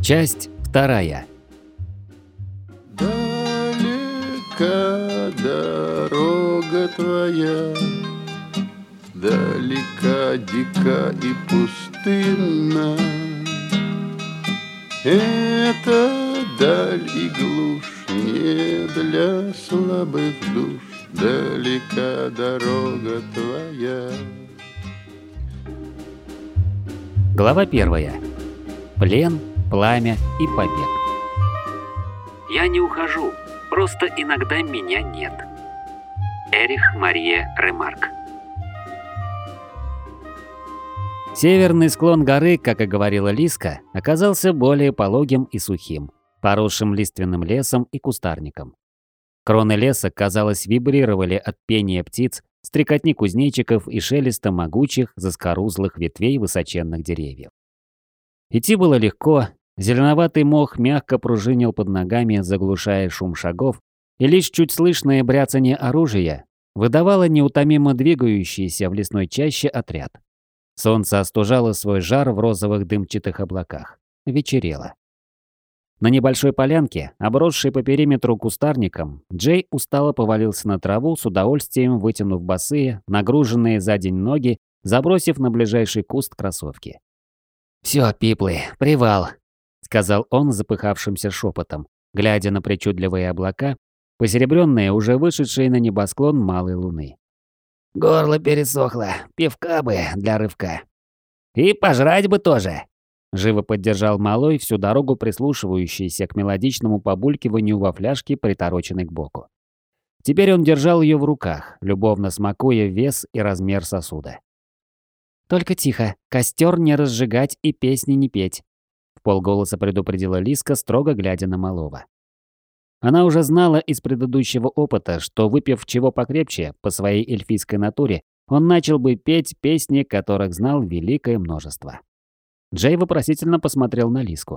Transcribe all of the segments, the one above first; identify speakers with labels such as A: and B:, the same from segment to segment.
A: Часть вторая.
B: Далека дорога твоя, далека, дика и пустынна. Это даль и глушь не для слабых душ, далека дорога твоя.
A: Глава 1. Плен, пламя и побег. Я не ухожу, просто иногда меня нет. Эрих Мария Ремарк. Северный склон горы, как и говорила Лиска, оказался более пологим и сухим, поросшим лиственным лесом и кустарником. Кроны леса, казалось, вибрировали от пения птиц, стрекотни кузнечиков и шелеста могучих заскорузлых ветвей высоченных деревьев. Идти было легко, зеленоватый мох мягко пружинил под ногами, заглушая шум шагов, и лишь чуть слышное бряцание оружия выдавало неутомимо двигающийся в лесной чаще отряд. Солнце остужало свой жар в розовых дымчатых облаках. Вечерело. На небольшой полянке, обросшей по периметру кустарником, Джей устало повалился на траву, с удовольствием вытянув босые, нагруженные за день ноги, забросив на ближайший куст кроссовки. «Всё, пиплы, привал», — сказал он запыхавшимся шепотом, глядя на причудливые облака, посеребрённые, уже вышедшие на небосклон малой луны. «Горло пересохло, пивка бы для рывка. И пожрать бы тоже», — живо поддержал малой, всю дорогу прислушивающийся к мелодичному побулькиванию во фляжке, притороченной к боку. Теперь он держал её в руках, любовно смакуя вес и размер сосуда. «Только тихо, костер не разжигать и песни не петь», — вполголоса предупредила Лиска, строго глядя на малого. Она уже знала из предыдущего опыта, что, выпив чего покрепче, по своей эльфийской натуре, он начал бы петь песни, которых знал великое множество. Джей вопросительно посмотрел на Лиску.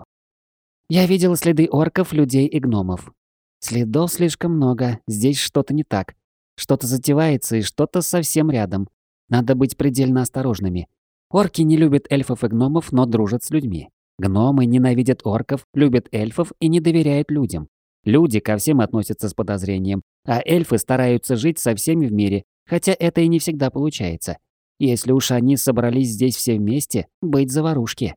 A: «Я видел следы орков, людей и гномов. Следов слишком много, здесь что-то не так. Что-то затевается и что-то совсем рядом. Надо быть предельно осторожными. Орки не любят эльфов и гномов, но дружат с людьми. Гномы ненавидят орков, любят эльфов и не доверяют людям. Люди ко всем относятся с подозрением, а эльфы стараются жить со всеми в мире, хотя это и не всегда получается. Если уж они собрались здесь все вместе, быть заварушки».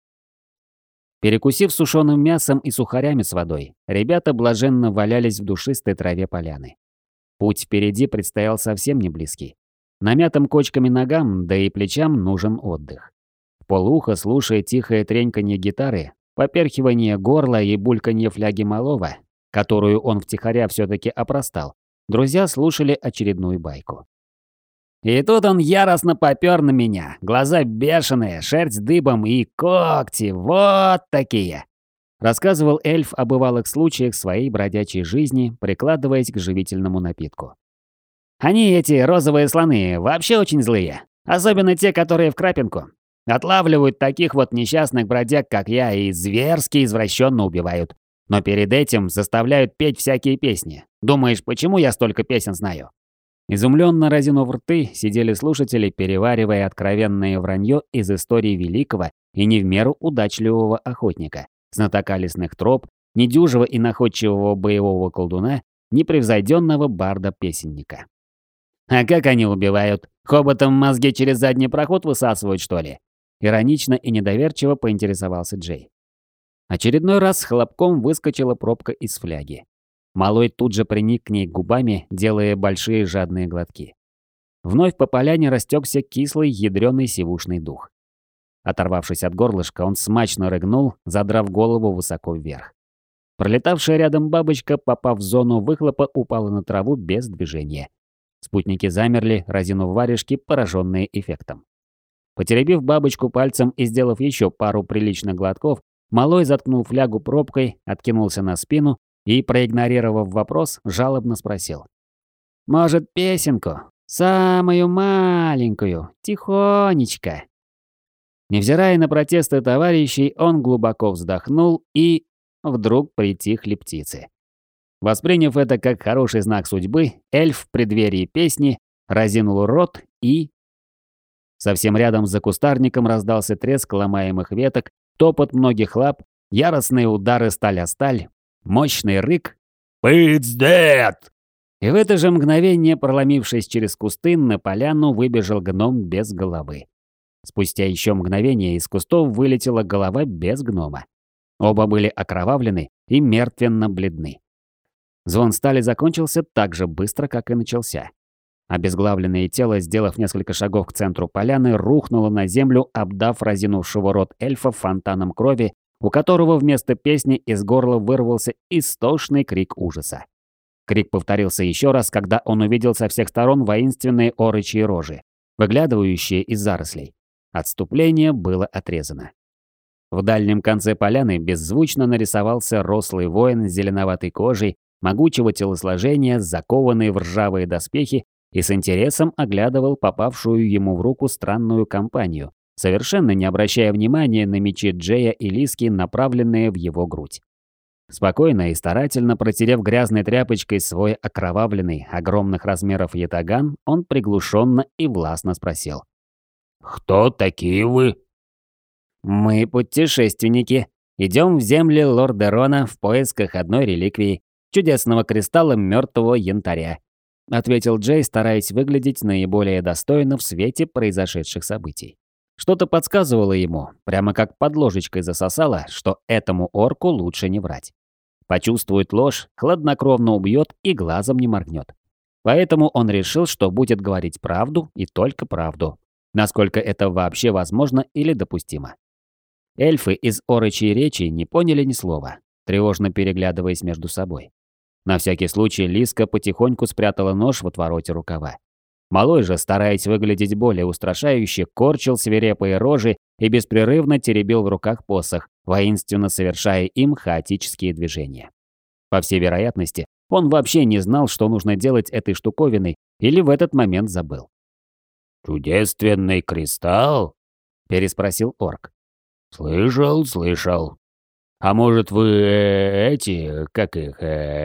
A: Перекусив сушеным мясом и сухарями с водой, ребята блаженно валялись в душистой траве поляны. Путь впереди предстоял совсем не близкий. Намятым кочками ногам, да и плечам нужен отдых. Вполуха, слушая тихое треньканье гитары, поперхивание горла и бульканье фляги малого, которую он втихаря все-таки опростал, друзья слушали очередную байку. И тут он яростно попёр на меня, глаза бешеные, шерсть дыбом и когти, вот такие. Рассказывал эльф о бывалых случаях своей бродячей жизни, прикладываясь к живительному напитку. Они, эти розовые слоны, вообще очень злые. Особенно те, которые в крапинку. Отлавливают таких вот несчастных бродяг, как я, и зверски извращенно убивают. Но перед этим заставляют петь всякие песни. Думаешь, почему я столько песен знаю?» Изумленно разинув рты, сидели слушатели, переваривая откровенное вранье из истории великого и не в меру удачливого охотника, знатока лесных троп, недюжего и находчивого боевого колдуна, непревзойденного барда-песенника. «А как они убивают? Хоботом мозги через задний проход высасывают, что ли?» Иронично и недоверчиво поинтересовался Джей. Очередной раз с хлопком выскочила пробка из фляги. Малой тут же приник к ней губами, делая большие жадные глотки. Вновь по поляне растекся кислый, ядрёный сивушный дух. Оторвавшись от горлышка, он смачно рыгнул, задрав голову высоко вверх. Пролетавшая рядом бабочка, попав в зону выхлопа, упала на траву без движения. Спутники замерли, разинув варежки, пораженные эффектом. Потеребив бабочку пальцем и сделав еще пару приличных глотков, малой заткнул флягу пробкой, откинулся на спину и, проигнорировав вопрос, жалобно спросил. «Может, песенку? Самую маленькую, тихонечко?» Невзирая на протесты товарищей, он глубоко вздохнул и вдруг притихли птицы. Восприняв это как хороший знак судьбы, эльф в преддверии песни разинул рот и... Совсем рядом за кустарником раздался треск ломаемых веток, топот многих лап, Яростные удары сталь о сталь, мощный рык «It's dead!». И в это же мгновение, проломившись через кусты, на поляну выбежал гном без головы. Спустя еще мгновение из кустов вылетела голова без гнома. Оба были окровавлены и мертвенно бледны. Звон стали закончился так же быстро, как и начался. Обезглавленное тело, сделав несколько шагов к центру поляны, рухнуло на землю, обдав разинувшего рот эльфа фонтаном крови, у которого вместо песни из горла вырвался истошный крик ужаса. Крик повторился еще раз, когда он увидел со всех сторон воинственные орычьи рожи, выглядывающие из зарослей. Отступление было отрезано. В дальнем конце поляны беззвучно нарисовался рослый воин с зеленоватой кожей, могучего телосложения, закованный в ржавые доспехи, и с интересом оглядывал попавшую ему в руку странную компанию, совершенно не обращая внимания на мечи Джея и Лиски, направленные в его грудь. Спокойно и старательно протерев грязной тряпочкой свой окровавленный, огромных размеров ятаган, он приглушенно и властно спросил. «Кто такие вы?» «Мы путешественники. Идем в земли Лордерона в поисках одной реликвии, чудесного кристалла мертвого янтаря», ответил Джей, стараясь выглядеть наиболее достойно в свете произошедших событий. Что-то подсказывало ему, прямо как под ложечкой засосало, что этому орку лучше не врать. Почувствует ложь, хладнокровно убьет и глазом не моргнет. Поэтому он решил, что будет говорить правду и только правду, насколько это вообще возможно или допустимо. Эльфы из орычьей речи не поняли ни слова, тревожно переглядываясь между собой. На всякий случай Лиска потихоньку спрятала нож в отвороте рукава. Малой же, стараясь выглядеть более устрашающе, корчил свирепые рожи и беспрерывно теребил в руках посох, воинственно совершая им хаотические движения. По всей вероятности, он вообще не знал, что нужно делать этой штуковиной, или в этот момент забыл. «Чудесственный кристалл?» – переспросил орк. «Слышал. А может, вы эти, как их,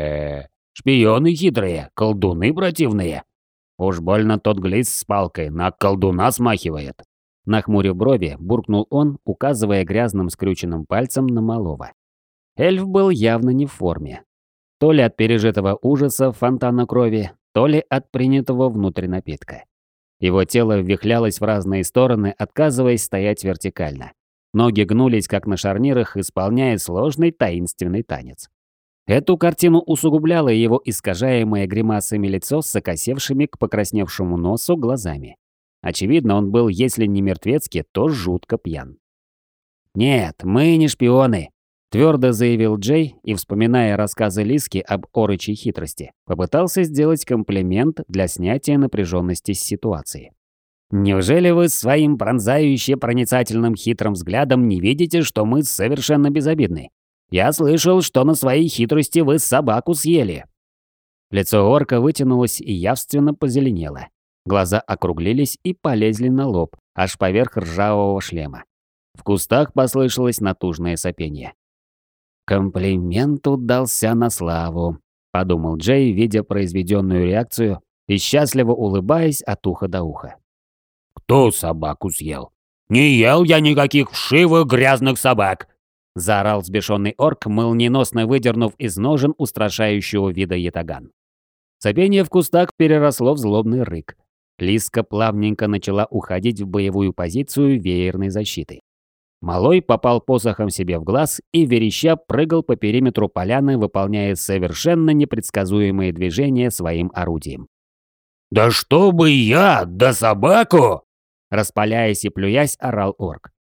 A: шпионы хитрые, колдуны противные? Уж больно тот глист с палкой на колдуна смахивает». Нахмурив брови, буркнул он, указывая грязным скрюченным пальцем на малого. Эльф был явно не в форме. То ли от пережитого ужаса фонтана крови, то ли от принятого внутрь напитка. Его тело вихлялось в разные стороны, отказываясь стоять вертикально. Ноги гнулись, как на шарнирах, исполняя сложный таинственный танец. Эту картину усугубляло его искажаемое гримасами лицо с окосевшими к покрасневшему носу глазами. Очевидно, он был, если не мертвецки, то жутко пьян. «Нет, мы не шпионы», – твердо заявил Джей и, вспоминая рассказы Лиски об орычьей хитрости, попытался сделать комплимент для снятия напряженности с ситуации. «Неужели вы своим пронзающе проницательным хитрым взглядом не видите, что мы совершенно безобидны? Я слышал, что на своей хитрости вы собаку съели». Лицо орка вытянулось и явственно позеленело. Глаза округлились и полезли на лоб, аж поверх ржавого шлема. В кустах послышалось натужное сопение. «Комплимент удался на славу», – подумал Джей, видя произведенную реакцию и счастливо улыбаясь от уха до уха. «Кто собаку съел? Не ел я никаких вшивых грязных собак!» – заорал взбешенный орк, молниеносно выдернув из ножен устрашающего вида ятаган. Сопение в кустах переросло в злобный рык. Лиска плавненько начала уходить в боевую позицию веерной защиты. Малой попал посохом себе в глаз и вереща прыгал по периметру поляны, выполняя совершенно непредсказуемые движения своим орудием. «Да чтобы я, да собаку!» Распаляясь и плюясь, орал орк.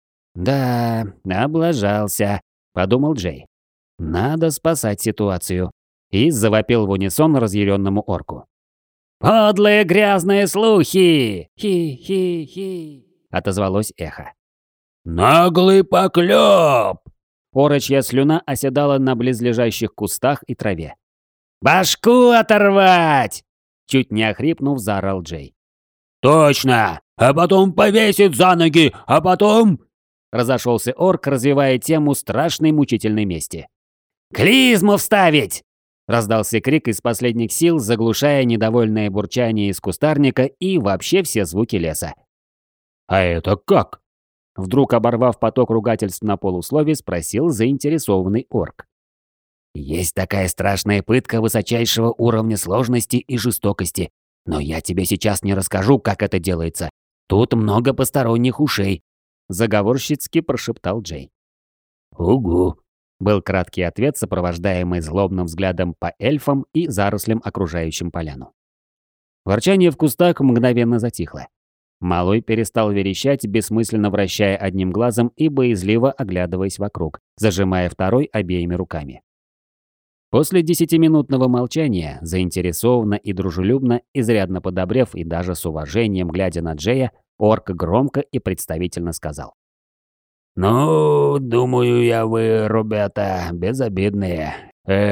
A: «Да, облажался», — подумал Джей. «Надо спасать ситуацию». И завопил в унисон разъяренному орку. «Подлые грязные слухи! Хи-хи-хи!» — отозвалось эхо. «Наглый поклёп!» Орочья слюна оседала на близлежащих кустах и траве. «Башку оторвать!» Чуть не охрипнув, заорал Джей. «Точно! А потом повесить за ноги, а потом...» Разошелся орк, развивая тему страшной мучительной мести. «Клизму вставить!» Раздался крик из последних сил, заглушая недовольное бурчание из кустарника и вообще все звуки леса. «А это как?» Вдруг, оборвав поток ругательств на полуслове, спросил заинтересованный орк. «Есть такая страшная пытка высочайшего уровня сложности и жестокости, но я тебе сейчас не расскажу, как это делается. Тут много посторонних ушей», — заговорщицки прошептал Джей. «Угу», — был краткий ответ, сопровождаемый злобным взглядом по эльфам и зарослям, окружающим поляну. Ворчание в кустах мгновенно затихло. Малой перестал верещать, бессмысленно вращая одним глазом и боязливо оглядываясь вокруг, зажимая второй обеими руками. После 10-минутного молчания, заинтересованно и дружелюбно, изрядно подобрев и даже с уважением глядя на Джея, орк громко и представительно сказал. «Ну, думаю я, вы, ребята, безобидные.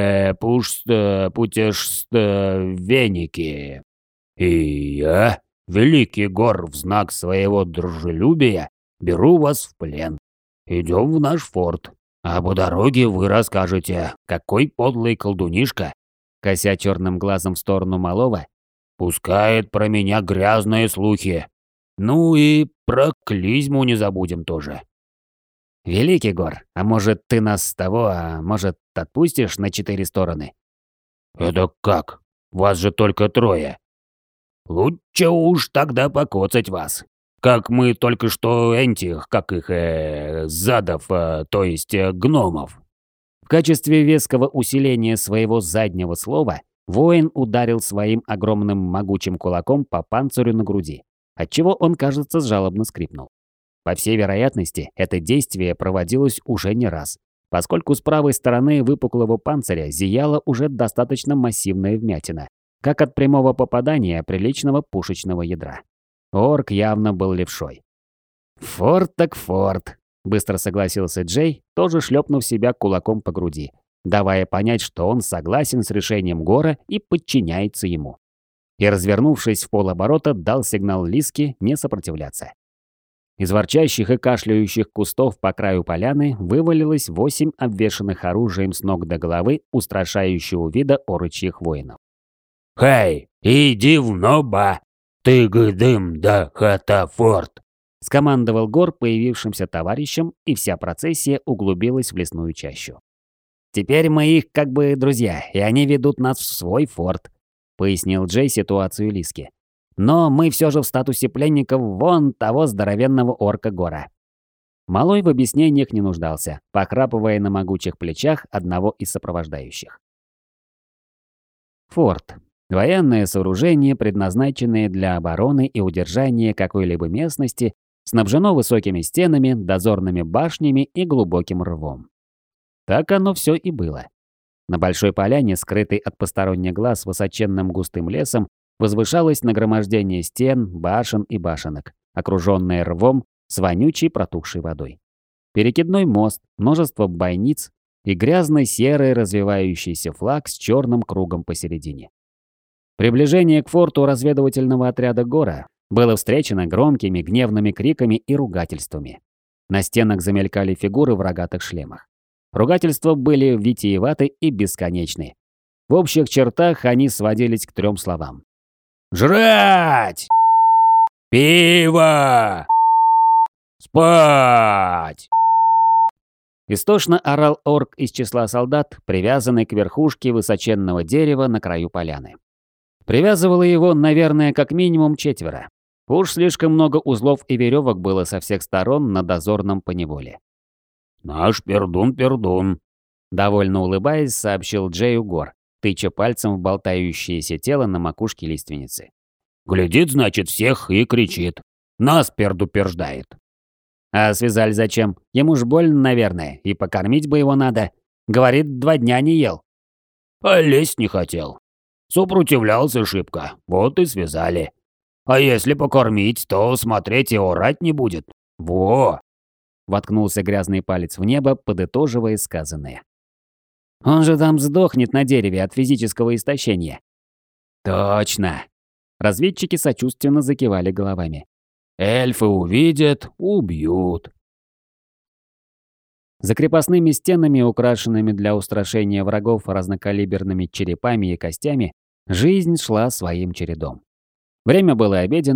A: Веники. И я, великий гор, в знак своего дружелюбия, беру вас в плен. Идем в наш форт. А по дороге вы расскажете, какой подлый колдунишка, кося черным глазом в сторону малого, пускает про меня грязные слухи. Ну и про клизму не забудем тоже». «Великий гор, а может ты нас с того, а может отпустишь на 4 стороны?» «Это как? Вас же только 3. Лучше уж тогда покоцать вас. Как мы только что этих, как их, задов, то есть гномов». В качестве веского усиления своего заднего слова воин ударил своим огромным могучим кулаком по панцирю на груди, отчего он, кажется, жалобно скрипнул. По всей вероятности, это действие проводилось уже не раз, поскольку с правой стороны выпуклого панциря зияла уже достаточно массивная вмятина, как от прямого попадания приличного пушечного ядра. Орк явно был левшой. «Форт так форт», — быстро согласился Джей, тоже шлепнув себя кулаком по груди, давая понять, что он согласен с решением Гора и подчиняется ему. И, развернувшись в полоборота, дал сигнал Лиске не сопротивляться. Из ворчащих и кашляющих кустов по краю поляны вывалилось 8 обвешанных оружием с ног до головы устрашающего вида орочьих воинов. «Хей, иди в ноба! Ты гдым да хата форт!» — скомандовал Гор появившимся товарищем, и вся процессия углубилась в лесную чащу. «Теперь мы их как бы друзья, и они ведут нас в свой форт», — пояснил Джей ситуацию Лиске. «Но мы все же в статусе пленников вон того здоровенного орка Гора». Малой в объяснениях не нуждался, похрапывая на могучих плечах одного из сопровождающих. Форт. Военное сооружение, предназначенное для обороны и удержания какой-либо местности, снабжено высокими стенами, дозорными башнями и глубоким рвом. Так оно все и было. На большой поляне, скрытой от посторонних глаз высоченным густым лесом, возвышалось нагромождение стен, башен и башенок, окруженное рвом с вонючей протухшей водой. Перекидной мост, множество бойниц и грязно-серый развивающийся флаг с черным кругом посередине. Приближение к форту разведывательного отряда Гора было встречено громкими гневными криками и ругательствами. На стенах замелькали фигуры в рогатых шлемах. Ругательства были витиеваты и бесконечны. В общих чертах они сводились к 3 словам. «Жрать! Пиво! Спать!» Истошно орал орк из числа солдат, привязанный к верхушке высоченного дерева на краю поляны. Привязывало его, наверное, как минимум 4. Уж слишком много узлов и веревок было со всех сторон на дозорном поневоле. «Наш пердун», — довольно улыбаясь, сообщил Джею Гор, тыча пальцем в болтающееся тело на макушке лиственницы. «Глядит, значит, всех и кричит. Нас пердуперждает». «А связали зачем? Ему ж больно, наверное, и покормить бы его надо. Говорит, 2 дня не ел». «А лезть не хотел. Сопротивлялся шибко, вот и связали. А если покормить, то смотреть и орать не будет. Во!» Воткнулся грязный палец в небо, подытоживая сказанное. «Он же там сдохнет на дереве от физического истощения». «Точно!» Разведчики сочувственно закивали головами. «Эльфы увидят, убьют». За крепостными стенами, украшенными для устрашения врагов разнокалиберными черепами и костями, жизнь шла своим чередом. Время было обеденное,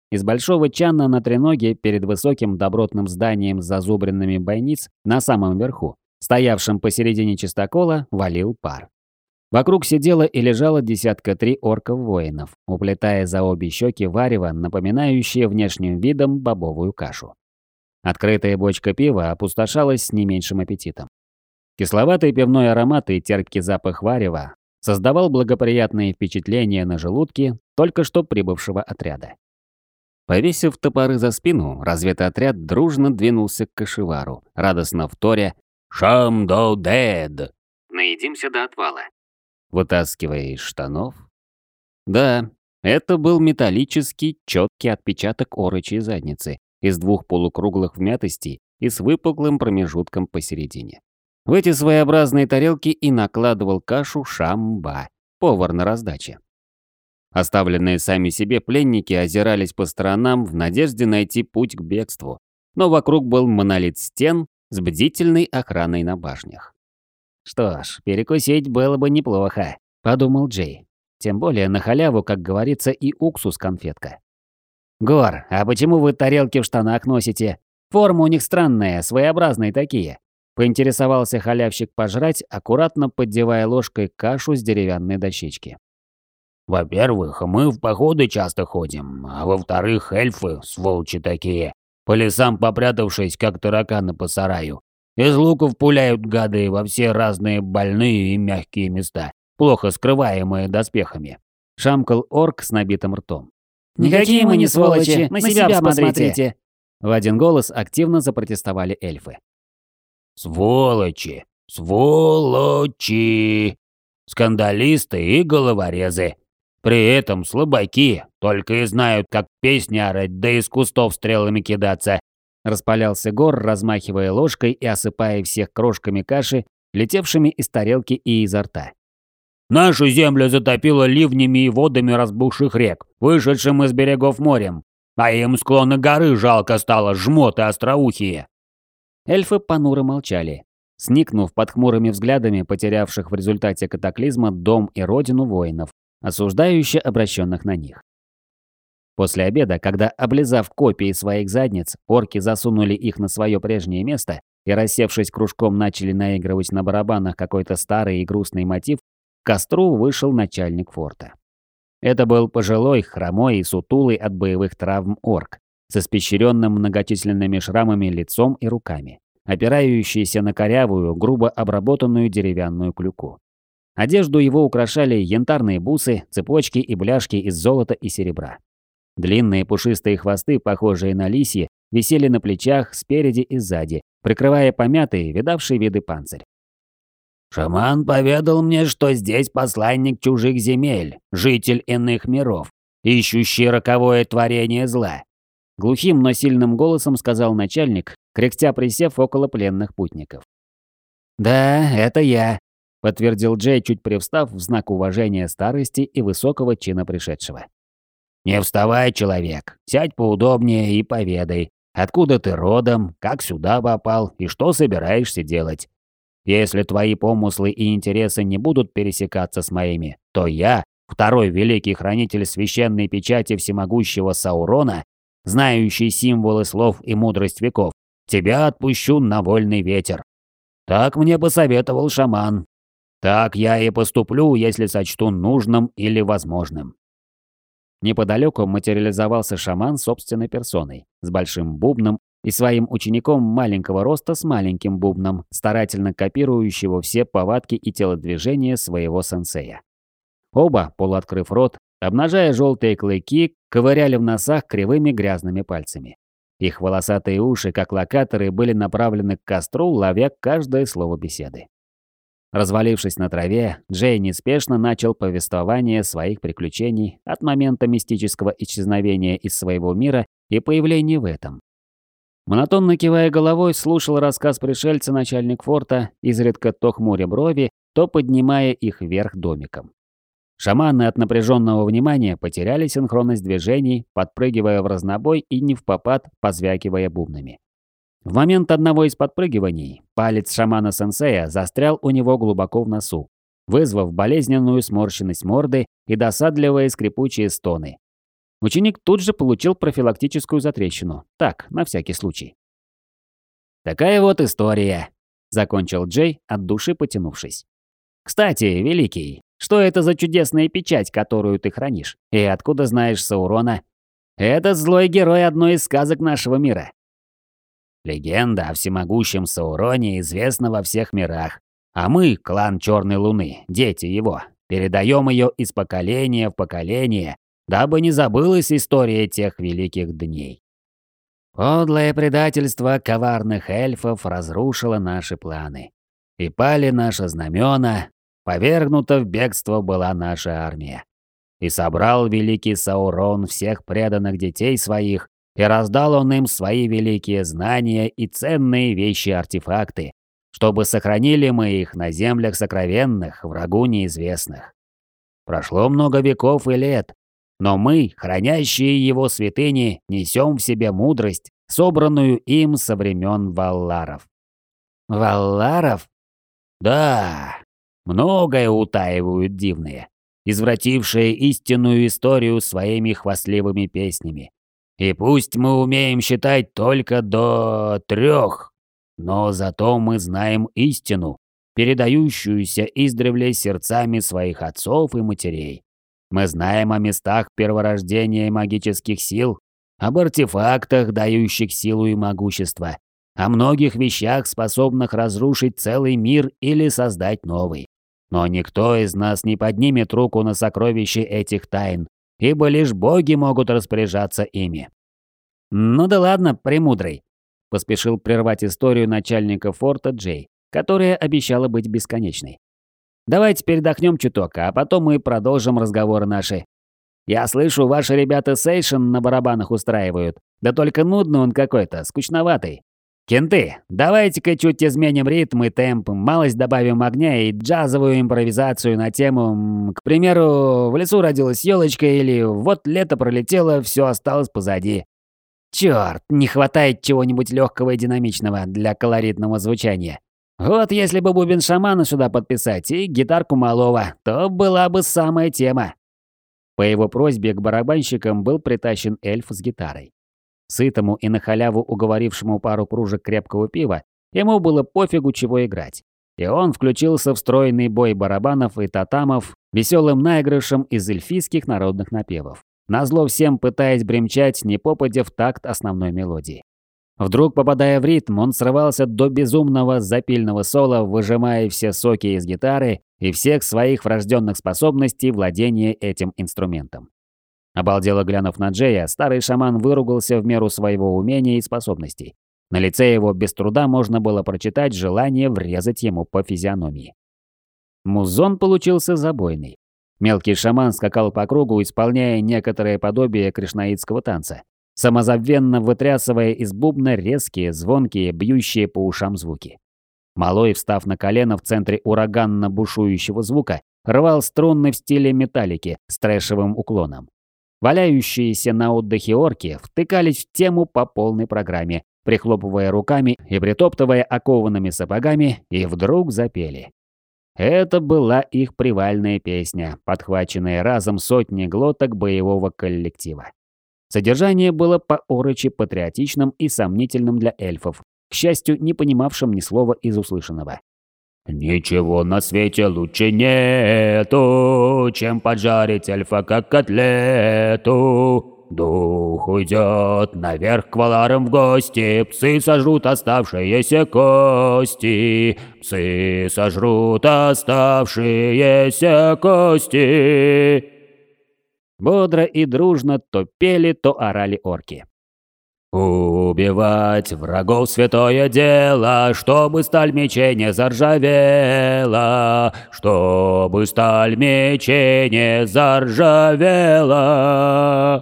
A: Из большого чана на треноге перед высоким добротным зданием с зазубренными бойниц на самом верху, стоявшим посередине чистокола, валил пар. Вокруг сидело и лежало 3 орков-воинов, уплетая за обе щеки варево, напоминающее внешним видом бобовую кашу. Открытая бочка пива опустошалась с не меньшим аппетитом. Кисловатый пивной аромат и терпкий запах варева создавал благоприятные впечатления на желудке только что прибывшего отряда. Повесив топоры за спину, разведотряд дружно двинулся к кошевару, радостно вторя «Шам-до-дед!» «Наедимся до отвала», вытаскивая из штанов. Да, это был металлический, четкий отпечаток орочьей задницы из 2 полукруглых вмятостей и с выпуклым промежутком посередине. В эти своеобразные тарелки и накладывал кашу Шамба, повар на раздаче. Оставленные сами себе пленники озирались по сторонам в надежде найти путь к бегству, но вокруг был монолит стен с бдительной охраной на башнях. «Что ж, перекусить было бы неплохо», — подумал Джей. Тем более на халяву, как говорится, и уксус-конфетка. «Гор, а почему вы тарелки в штанах носите? Форма у них странная, своеобразные такие», — поинтересовался халявщик пожрать, аккуратно поддевая ложкой кашу с деревянной дощечки.
C: Во-первых, мы в походы часто ходим, а во-вторых, эльфы, сволочи такие, по лесам попрятавшись, как тараканы по сараю. Из луков пуляют гады во все разные больные и мягкие места, плохо скрываемые доспехами.
A: Шамкал орк с набитым ртом.
D: «Никакие мы не сволочи, на себя посмотрите!»
A: В один голос активно запротестовали эльфы.
C: Сволочи! Сволочи! Скандалисты и головорезы. При этом слабаки, только и знают, как песни орать, да из кустов стрелами кидаться.
A: Распалялся Гор, размахивая ложкой и осыпая всех крошками каши, летевшими из тарелки и изо рта.
C: Нашу землю затопило ливнями и водами разбухших рек, вышедшим из берегов морем. А им склоны горы жалко стало, жмоты остроухие.
A: Эльфы понуро молчали, сникнув под хмурыми взглядами потерявших в результате катаклизма дом и родину воинов, осуждающе обращенных на них. После обеда, когда, облизав копии своих задниц, орки засунули их на свое прежнее место и, рассевшись кружком, начали наигрывать на барабанах какой-то старый и грустный мотив, к костру вышел начальник форта. Это был пожилой, хромой и сутулый от боевых травм орк, с испещренным многочисленными шрамами лицом и руками, опирающийся на корявую, грубо обработанную деревянную клюку. Одежду его украшали янтарные бусы, цепочки и бляшки из золота и серебра. Длинные пушистые хвосты, похожие на лисьи, висели на плечах спереди и сзади, прикрывая помятый, видавший виды панцирь.
C: «Шаман поведал мне, что здесь посланник чужих земель, житель иных миров, ищущий роковое творение зла»,
A: — глухим, но сильным голосом сказал начальник, кряхтя присев около пленных путников. «Да, это я», — подтвердил Джей, чуть привстав в знак уважения старости и высокого чина пришедшего.
C: «Не вставай, человек, сядь поудобнее и поведай, откуда ты родом, как сюда попал и что собираешься делать. Если твои помыслы и интересы не будут пересекаться с моими, то я, второй великий хранитель священной печати всемогущего Саурона, знающий символы слов и мудрость веков, тебя отпущу на вольный ветер. Так мне посоветовал шаман. Так я и поступлю, если сочту нужным или возможным».
A: Неподалеку материализовался шаман собственной персоной, с большим бубном и своим учеником маленького роста с маленьким бубном, старательно копирующего все повадки и телодвижения своего сенсея. Оба, полуоткрыв рот, обнажая желтые клыки, ковыряли в носах кривыми грязными пальцами. Их волосатые уши, как локаторы, были направлены к костру, ловя каждое слово беседы. Развалившись на траве, Джей неспешно начал повествование своих приключений от момента мистического исчезновения из своего мира и появления в этом. Монотонно кивая головой, слушал рассказ пришельца начальник форта, изредка то хмуря брови, то поднимая их вверх домиком. Шаманы от напряженного внимания потеряли синхронность движений, подпрыгивая в разнобой и невпопад позвякивая бубнами. В момент одного из подпрыгиваний палец шамана-сенсея застрял у него глубоко в носу, вызвав болезненную сморщенность морды и досадливые скрипучие стоны. Ученик тут же получил профилактическую затрещину. Так, на всякий случай. «Такая вот история», — закончил Джей, от души потянувшись. «Кстати, Великий, что это за чудесная печать, которую ты хранишь? И откуда знаешь Саурона? Это злой герой одной из сказок нашего мира». «Легенда о всемогущем Сауроне известна во всех мирах, а мы, клан Черной Луны, дети его, передаем ее из поколения в поколение, дабы не забылась история тех великих дней. Подлое предательство коварных эльфов разрушило наши планы. И пали наши знамена, повергнута в бегство была наша армия. И собрал великий Саурон всех преданных детей своих, и раздал он им свои великие знания и ценные вещи-артефакты, чтобы сохранили мы их на землях сокровенных, врагу неизвестных. Прошло много веков и лет, но мы, хранящие его святыни, несем в себе мудрость, собранную им со времен Валларов. Валларов? Да, многое утаивают дивные, извратившие истинную историю своими хвастливыми песнями. И пусть мы умеем считать только до 3, но зато мы знаем истину, передающуюся издревле сердцами своих отцов и матерей. Мы знаем о местах перворождения магических сил, об артефактах, дающих силу и могущество, о многих вещах, способных разрушить целый мир или создать новый. Но никто из нас не поднимет руку на сокровища этих тайн, ибо лишь боги могут распоряжаться ими. «Ну да ладно, премудрый», – поспешил прервать историю начальника форта Джей, которая обещала быть бесконечной. «Давайте передохнем чуток, а потом мы продолжим разговоры наши. Я слышу, ваши ребята сейшн на барабанах устраивают, да только нудный он какой-то, скучноватый. Кенты, давайте-ка чуть изменим ритм и темп, малость добавим огня и джазовую импровизацию на тему, к примеру, в лесу родилась елочка или вот лето пролетело, все осталось позади. Черт, не хватает чего-нибудь легкого и динамичного для колоритного звучания. Вот если бы бубен шамана сюда подписать и гитарку малого, то была бы самая тема». По его просьбе к барабанщикам был притащен эльф с гитарой. Сытому и на халяву уговорившему пару кружек крепкого пива, ему было пофигу, чего играть. И он включился в стройный бой барабанов и татамов веселым наигрышем из эльфийских народных напевов, назло всем пытаясь бремчать, не попадя в такт основной мелодии. Вдруг, попадая в ритм, он срывался до безумного запильного соло, выжимая все соки из гитары и всех своих врожденных способностей владения этим инструментом. Обалдело глянув на Джея, старый шаман выругался в меру своего умения и способностей. На лице его без труда можно было прочитать желание врезать ему по физиономии. Музон получился забойный. Мелкий шаман скакал по кругу, исполняя некоторое подобие кришнаитского танца, самозабвенно вытрясывая из бубна резкие, звонкие, бьющие по ушам звуки. Малой, встав на колено в центре ураганно бушующего звука, рвал струнны в стиле металлики с трэшевым уклоном. Валяющиеся на отдыхе орки втыкались в тему по полной программе, прихлопывая руками и притоптывая окованными сапогами, и вдруг запели. Это была их привальная песня, подхваченная разом сотни глоток боевого коллектива. Содержание было по-орочи патриотичным и сомнительным для эльфов, к счастью, не понимавшим ни слова из услышанного.
C: «Ничего на свете лучше нету, чем поджарить эльфа как котлету. Дух уйдет наверх к валарам в гости, псы сожрут оставшиеся кости, псы сожрут оставшиеся кости».
A: Бодро и дружно то пели, то орали орки.
C: «Убивать врагов святое дело, чтобы сталь мечей не заржавела, чтобы сталь мечей не заржавела».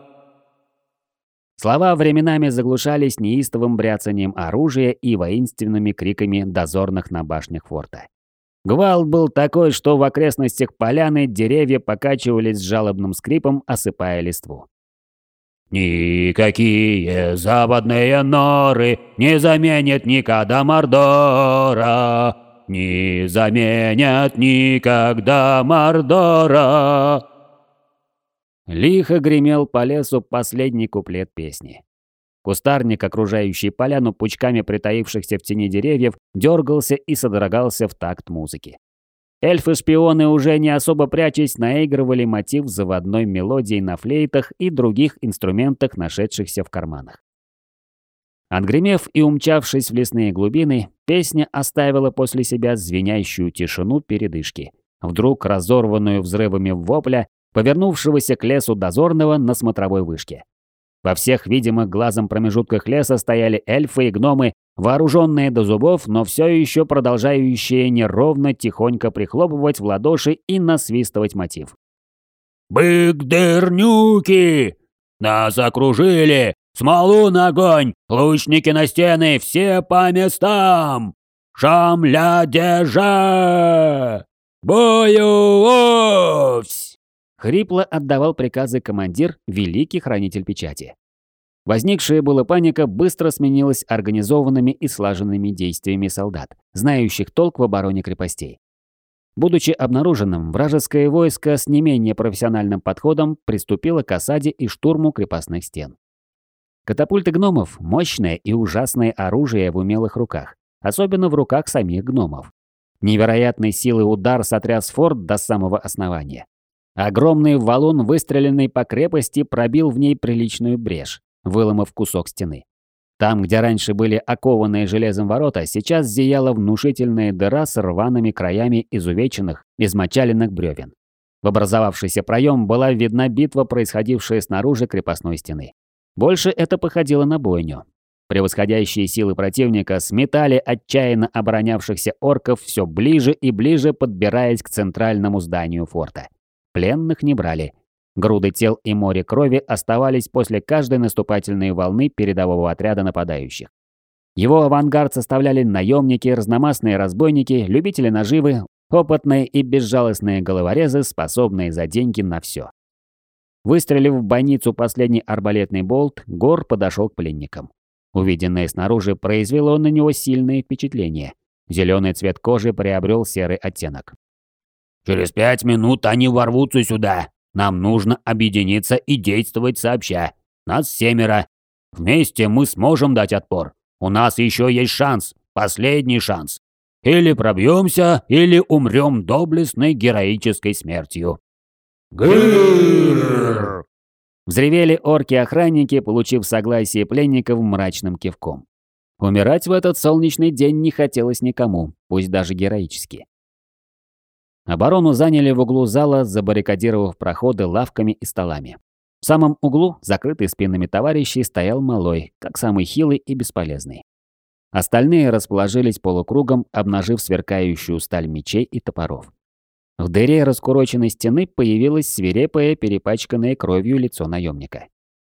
A: Слова временами заглушались неистовым бряцанием оружия и воинственными криками дозорных на башнях форта. Гвалт был такой, что в окрестностях поляны деревья покачивались с жалобным скрипом, осыпая листву.
C: «Никакие западные норы не заменят никогда Мордора, не заменят никогда Мордора».
A: Лихо гремел по лесу последний куплет песни. Кустарник, окружающий поляну пучками притаившихся в тени деревьев, дергался и содрогался в такт музыки. Эльфы-шпионы, уже не особо прячась, наигрывали мотив заводной мелодии на флейтах и других инструментах, нашедшихся в карманах. Отгремев и умчавшись в лесные глубины, песня оставила после себя звенящую тишину передышки, вдруг разорванную взрывами вопля, повернувшегося к лесу дозорного на смотровой вышке. Во всех видимых глазом промежутках леса стояли эльфы и гномы, вооруженные до зубов, но все еще продолжающие неровно тихонько прихлопывать в ладоши и насвистывать мотив.
C: «Бык-дырнюки! Нас окружили! Смолу на огонь! Лучники на стены! Все по местам! Шам-ля-деже! Бою-овсь!»
A: Хрипло отдавал приказы командир, великий хранитель печати. Возникшая была паника быстро сменилась организованными и слаженными действиями солдат, знающих толк в обороне крепостей. Будучи обнаруженным, вражеское войско с не менее профессиональным подходом приступило к осаде и штурму крепостных стен. Катапульты гномов – мощное и ужасное оружие в умелых руках, особенно в руках самих гномов. Невероятной силы удар сотряс форт до самого основания. Огромный валун, выстреленный по крепости, пробил в ней приличную брешь, выломав кусок стены. Там, где раньше были окованные железом ворота, сейчас зияла внушительная дыра с рваными краями изувеченных, измочаленных бревен. В образовавшийся проем была видна битва, происходившая снаружи крепостной стены. Больше это походило на бойню. Превосходящие силы противника сметали отчаянно оборонявшихся орков все ближе и ближе, подбираясь к центральному зданию форта. Пленных не брали. Груды тел и море крови оставались после каждой наступательной волны передового отряда нападающих. Его авангард составляли наемники, разномастные разбойники, любители наживы, опытные и безжалостные головорезы, способные за деньги на все. Выстрелив в бойницу последний арбалетный болт, Гор подошел к пленникам. Увиденное снаружи произвело на него сильное впечатление. Зеленый цвет кожи приобрел серый оттенок.
C: «Через 5 минут они ворвутся сюда. Нам нужно объединиться и действовать сообща. Нас 7. Вместе мы сможем дать отпор. У нас еще есть шанс, последний шанс. Или пробьемся, или умрем доблестной героической смертью».
B: Гырррр!
A: Взревели орки-охранники, получив согласие пленников мрачным кивком. Умирать в этот солнечный день не хотелось никому, пусть даже героически. Оборону заняли в углу зала, забаррикадировав проходы лавками и столами. В самом углу, закрытый спинами товарищей, стоял малой, как самый хилый и бесполезный. Остальные расположились полукругом, обнажив сверкающую сталь мечей и топоров. В дыре раскуроченной стены появилось свирепое, перепачканное кровью лицо наемника.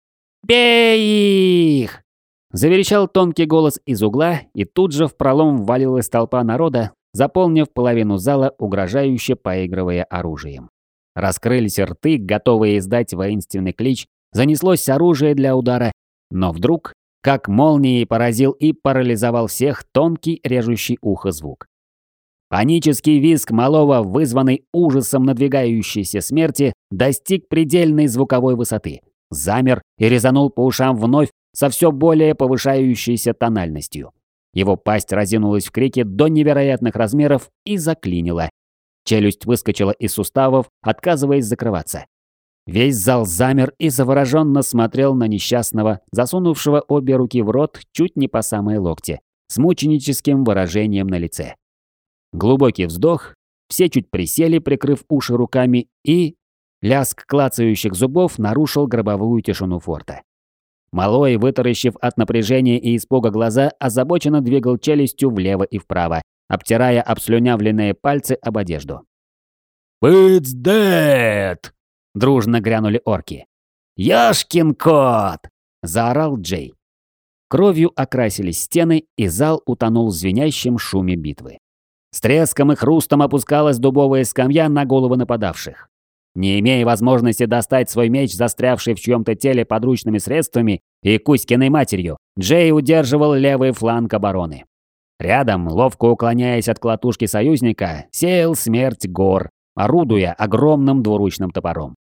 A: «Бей их!» Заверещал тонкий голос из угла, и тут же в пролом ввалилась толпа народа, заполнив половину зала, угрожающе поигрывая оружием. Раскрылись рты, готовые издать воинственный клич, занеслось оружие для удара, но вдруг, как молнией, поразил и парализовал всех тонкий, режущий ухо звук. Панический визг малого, вызванный ужасом надвигающейся смерти, достиг предельной звуковой высоты, замер и резанул по ушам вновь со все более повышающейся тональностью. Его пасть разинулась в крике до невероятных размеров и заклинила. Челюсть выскочила из суставов, отказываясь закрываться. Весь зал замер и завороженно смотрел на несчастного, засунувшего обе руки в рот чуть не по самые локти, с мученическим выражением на лице. Глубокий вздох, все чуть присели, прикрыв уши руками, и лязг клацающих зубов нарушил гробовую тишину форта. Малой, вытаращив от напряжения и испуга глаза, озабоченно двигал челюстью влево и вправо, обтирая обслюнявленные пальцы об одежду.
C: «It's dead!»
A: – дружно грянули орки. «Ёшкин кот!» – заорал Джей. Кровью окрасились стены, и зал утонул в звенящем шуме битвы. С треском и хрустом опускалась дубовая скамья на головы нападавших. Не имея возможности достать свой меч, застрявший в чьем-то теле подручными средствами и Кузькиной матерью, Джей удерживал левый фланг обороны. Рядом, ловко уклоняясь от клатушки союзника, сеял смерть Гор, орудуя огромным двуручным топором.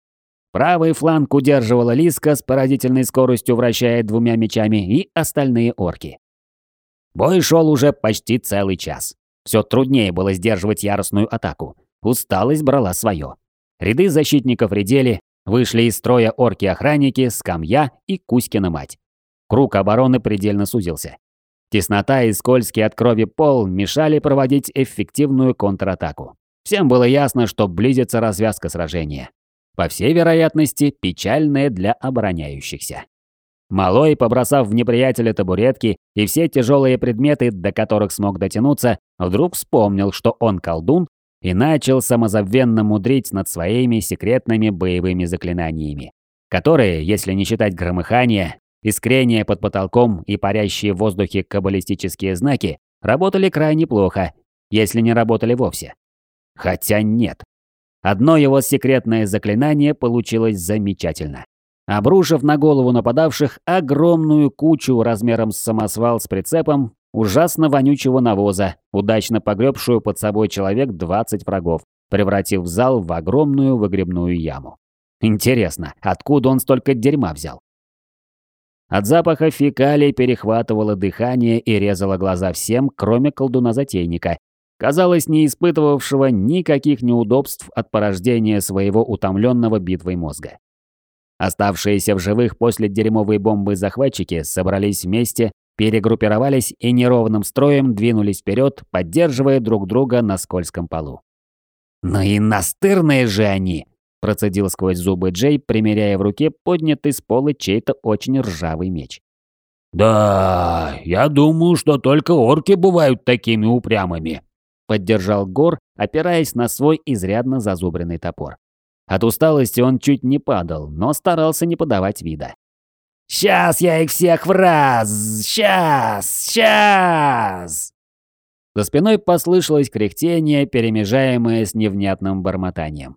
A: Правый фланг удерживала Лиска с поразительной скоростью, вращая двумя мечами, и остальные орки. Бой шел уже почти целый час. Все труднее было сдерживать яростную атаку. Усталость брала свое. Ряды защитников редели, вышли из строя орки-охранники, скамья и Кузькина мать. Круг обороны предельно сузился. Теснота и скользкий от крови пол мешали проводить эффективную контратаку. Всем было ясно, что близится развязка сражения. По всей вероятности, печальная для обороняющихся. Малой, побросав в неприятеля табуретки и все тяжелые предметы, до которых смог дотянуться, вдруг вспомнил, что он колдун, и начал самозабвенно мудрить над своими секретными боевыми заклинаниями, которые, если не считать громыхания, искрения под потолком и парящие в воздухе каббалистические знаки, работали крайне плохо, если не работали вовсе. Хотя нет. Одно его секретное заклинание получилось замечательно. Обрушив на голову нападавших огромную кучу размером с самосвал с прицепом, ужасно вонючего навоза, удачно погребшую под собой человек 20 врагов, превратив зал в огромную выгребную яму. Интересно, откуда он столько дерьма взял? От запаха фекалий перехватывало дыхание и резало глаза всем, кроме колдуна-затейника, казалось, не испытывавшего никаких неудобств от порождения своего утомленного битвой мозга. Оставшиеся в живых после дерьмовой бомбы захватчики собрались вместе, перегруппировались и неровным строем двинулись вперед, поддерживая друг друга на скользком полу. «Ну и настырные же они!» – процедил сквозь зубы Джей, примеряя в руке поднятый с пола чей-то очень ржавый меч.
C: «Да, я думаю, что только орки бывают такими упрямыми», –
A: поддержал Гор, опираясь на свой изрядно зазубренный топор. От усталости он чуть не падал, но старался не подавать вида. «Сейчас я их всех в раз! Сейчас!» За спиной послышалось кряхтение, перемежаемое с невнятным бормотанием.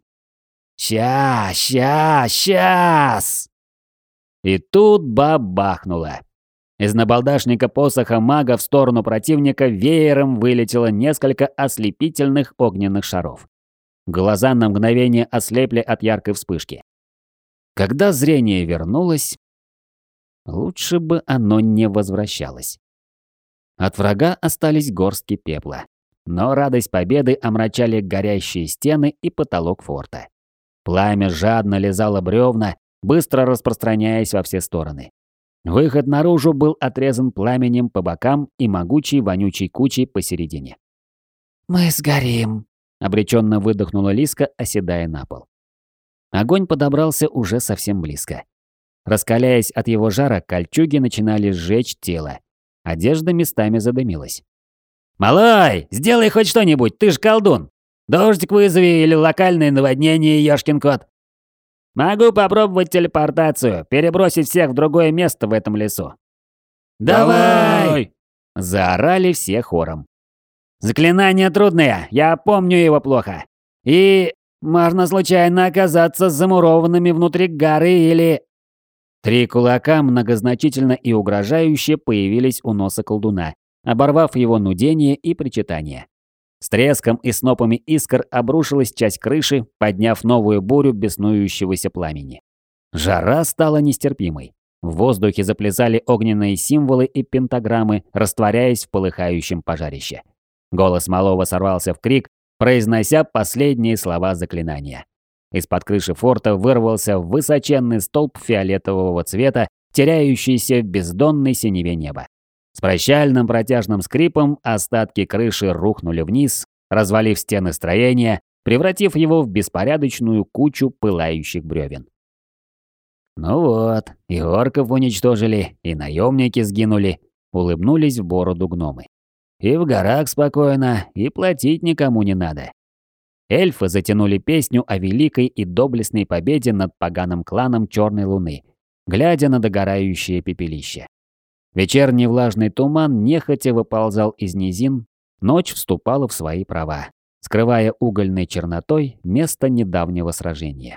A: Сейчас! И тут бабахнуло. Из набалдашника посоха мага в сторону противника веером вылетело несколько ослепительных огненных шаров. Глаза на мгновение ослепли от яркой вспышки. Когда зрение вернулось, лучше бы оно не возвращалось. От врага остались горстки пепла, но радость победы омрачали горящие стены и потолок форта. Пламя жадно лизало бревна, быстро распространяясь во все стороны. Выход наружу был отрезан пламенем по бокам и могучей вонючей кучей посередине. «Мы сгорим», — обреченно выдохнула Лиска, оседая на пол. Огонь подобрался уже совсем близко. Раскаляясь от его жара, кольчуги начинали сжечь тело. Одежда местами задымилась. «Малой, сделай хоть что-нибудь, ты ж колдун! Дождик вызови или локальное наводнение, ёшкин кот!» «Могу попробовать телепортацию, перебросить всех в другое место в этом лесу». «Давай!» – заорали все хором. «Заклинание трудное, я помню его плохо. И можно случайно оказаться замурованными внутри горы или...» 3 кулака многозначительно и угрожающе появились у носа колдуна, оборвав его нудение и причитание. С треском и снопами искр обрушилась часть крыши, подняв новую бурю беснующегося пламени. Жара стала нестерпимой. В воздухе заплясали огненные символы и пентаграммы, растворяясь в полыхающем пожарище. Голос малого сорвался в крик, произнося последние слова заклинания. Из-под крыши форта вырвался высоченный столб фиолетового цвета, теряющийся в бездонной синеве неба. С прощальным протяжным скрипом остатки крыши рухнули вниз, развалив стены строения, превратив его в беспорядочную кучу пылающих бревен. «Ну вот, и орков уничтожили, и наемники сгинули», — улыбнулись в бороду гномы. «И в горах спокойно, и платить никому не надо». Эльфы затянули песню о великой и доблестной победе над поганым кланом Черной Луны, глядя на догорающее пепелище. Вечерний влажный туман нехотя выползал из низин, ночь вступала в свои права, скрывая угольной чернотой место недавнего сражения.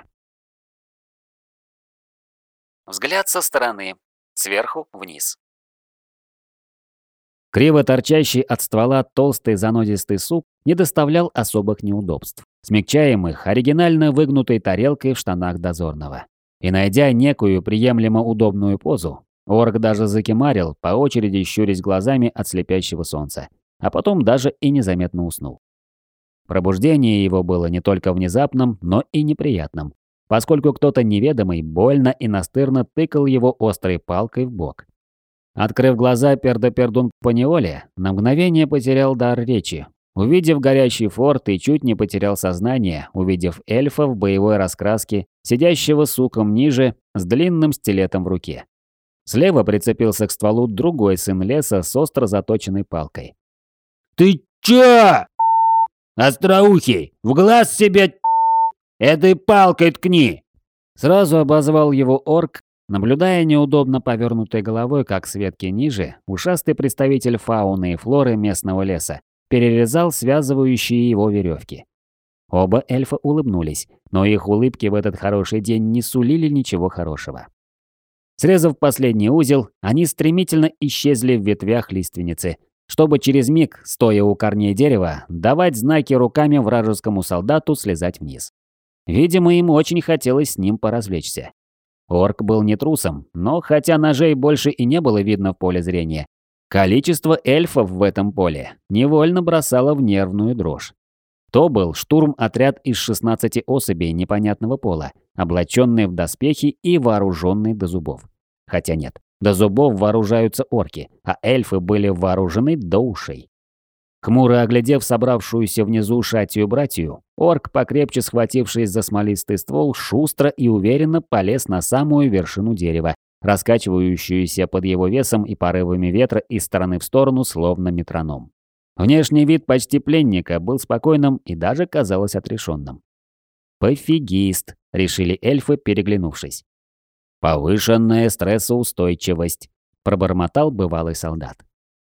A: Взгляд со стороны, сверху вниз. Криво торчащий от ствола толстый занозистый сук не доставлял особых неудобств, смягчаемых оригинально выгнутой тарелкой в штанах дозорного. И найдя некую приемлемо удобную позу, орк даже закимарил, по очереди щурясь глазами от слепящего солнца, а потом даже и незаметно уснул. Пробуждение его было не только внезапным, но и неприятным, поскольку кто-то неведомый больно и настырно тыкал его острой палкой в бок. Открыв глаза, пердопердун поневоле на мгновение потерял дар речи, увидев горящий форт, и чуть не потерял сознание, увидев эльфа в боевой раскраске, сидящего суком ниже, с длинным стилетом в руке. Слева прицепился к стволу другой сын леса с остро заточенной палкой.
C: «Ты чё? Остроухий, в глаз себе этой палкой ткни!»
A: Сразу обозвал его орк, наблюдая неудобно повернутой головой, как с ветки ниже, ушастый представитель фауны и флоры местного леса перерезал связывающие его веревки. Оба эльфа улыбнулись, но их улыбки в этот хороший день не сулили ничего хорошего. Срезав последний узел, они стремительно исчезли в ветвях лиственницы, чтобы через миг, стоя у корней дерева, давать знаки руками вражескому солдату слезать вниз. Видимо, им очень хотелось с ним поразвлечься. Орк был не трусом, но хотя ножей больше и не было видно в поле зрения, количество эльфов в этом поле невольно бросало в нервную дрожь. То был штурм-отряд из 16 особей непонятного пола, облаченные в доспехи и вооруженные до зубов. Хотя нет, до зубов вооружаются орки, а эльфы были вооружены до ушей. Хмуро оглядев собравшуюся внизу шатью-братью, орк, покрепче схватившись за смолистый ствол, шустро и уверенно полез на самую вершину дерева, раскачивающуюся под его весом и порывами ветра из стороны в сторону, словно метроном. Внешний вид почти пленника был спокойным и даже казалось отрешенным. «Пофигист», — решили эльфы, переглянувшись. «Повышенная стрессоустойчивость», — пробормотал бывалый солдат.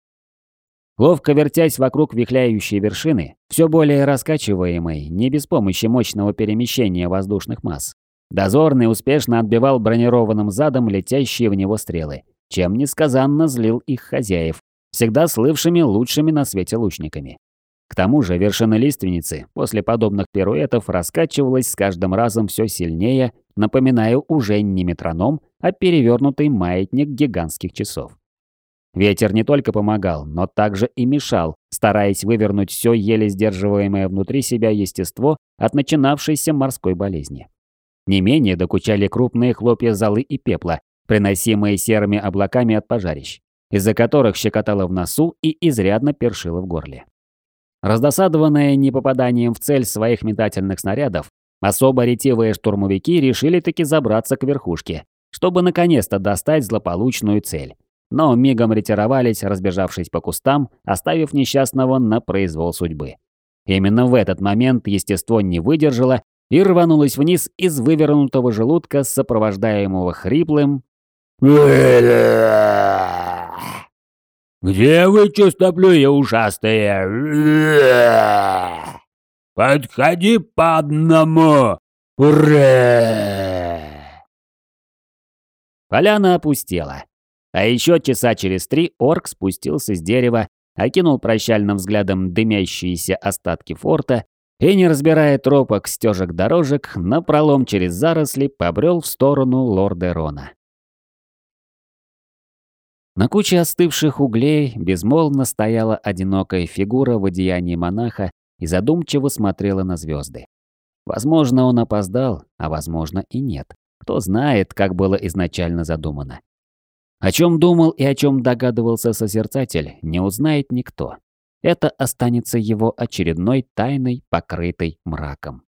A: Ловко вертясь вокруг вихляющей вершины, все более раскачиваемой, не без помощи мощного перемещения воздушных масс, дозорный успешно отбивал бронированным задом летящие в него стрелы, чем несказанно злил их хозяев, всегда слывшими лучшими на свете лучниками. К тому же вершина лиственницы после подобных пируэтов раскачивалась с каждым разом все сильнее, напоминая уже не метроном, а перевернутый маятник гигантских часов. Ветер не только помогал, но также и мешал, стараясь вывернуть все еле сдерживаемое внутри себя естество от начинавшейся морской болезни. Не менее докучали крупные хлопья золы и пепла, приносимые серыми облаками от пожарищ, из-за которых щекотало в носу и изрядно першило в горле. Раздосадованные непопаданием в цель своих метательных снарядов, особо ретивые штурмовики решили таки забраться к верхушке, чтобы наконец-то достать злополучную цель. Но мигом ретировались, разбежавшись по кустам, оставив несчастного на произвол судьбы. Именно в этот момент естество не выдержало и рванулось вниз из вывернутого желудка, сопровождаемого хриплым
C: «Где вы, чистоплюя ушастые? Подходи по одному! Ура!»
A: Поляна опустела. А еще часа через 3 орк спустился с дерева, окинул прощальным взглядом дымящиеся остатки форта и, не разбирая тропок, стежек дорожек, напролом через заросли побрел в сторону Лордерона. На куче остывших углей безмолвно стояла одинокая фигура в одеянии монаха и задумчиво смотрела на звезды. Возможно, он опоздал, а возможно и нет. Кто знает, как было изначально задумано. О чем думал и о чем догадывался созерцатель, не узнает никто. Это останется его очередной тайной, покрытой мраком.